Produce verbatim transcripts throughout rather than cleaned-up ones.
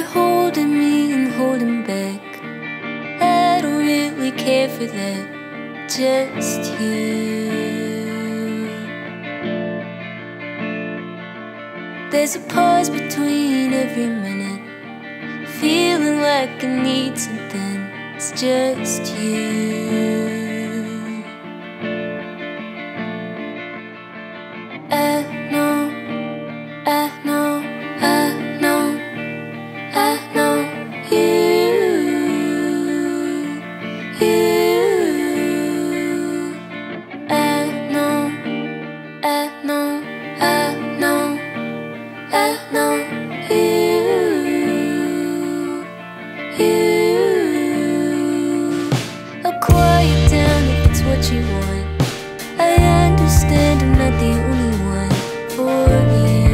You're holding me and holding back. I don't really care for that, just you. There's a pause between every minute, feeling like I need something. It's just you. I know, I know, I know, I know you, you. I know, I know, I know, I know you, you. I'll quiet down if it's what you want. I understand I'm not the only one for you.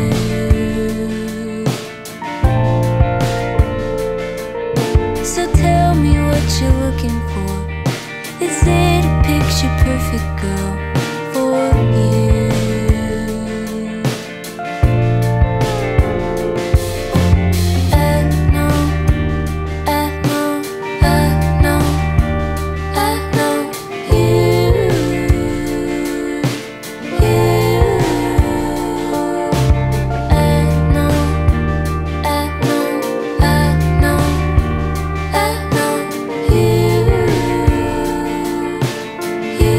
So tell me what you're looking for. Is it a picture perfect girl for you? I know, I know, I know, I know you, you. I know, I know, I know, I know you, you.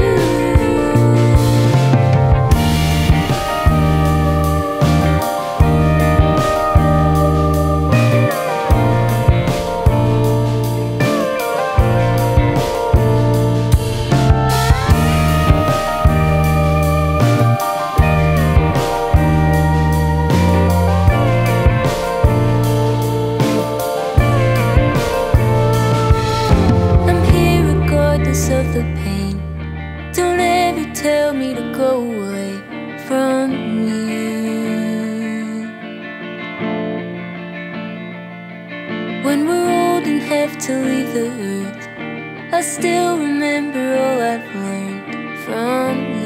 I'm here regardless of the pain. Don't ever tell me to go away from you. When we're old and have to leave the earth, I still remember all I've learned from you.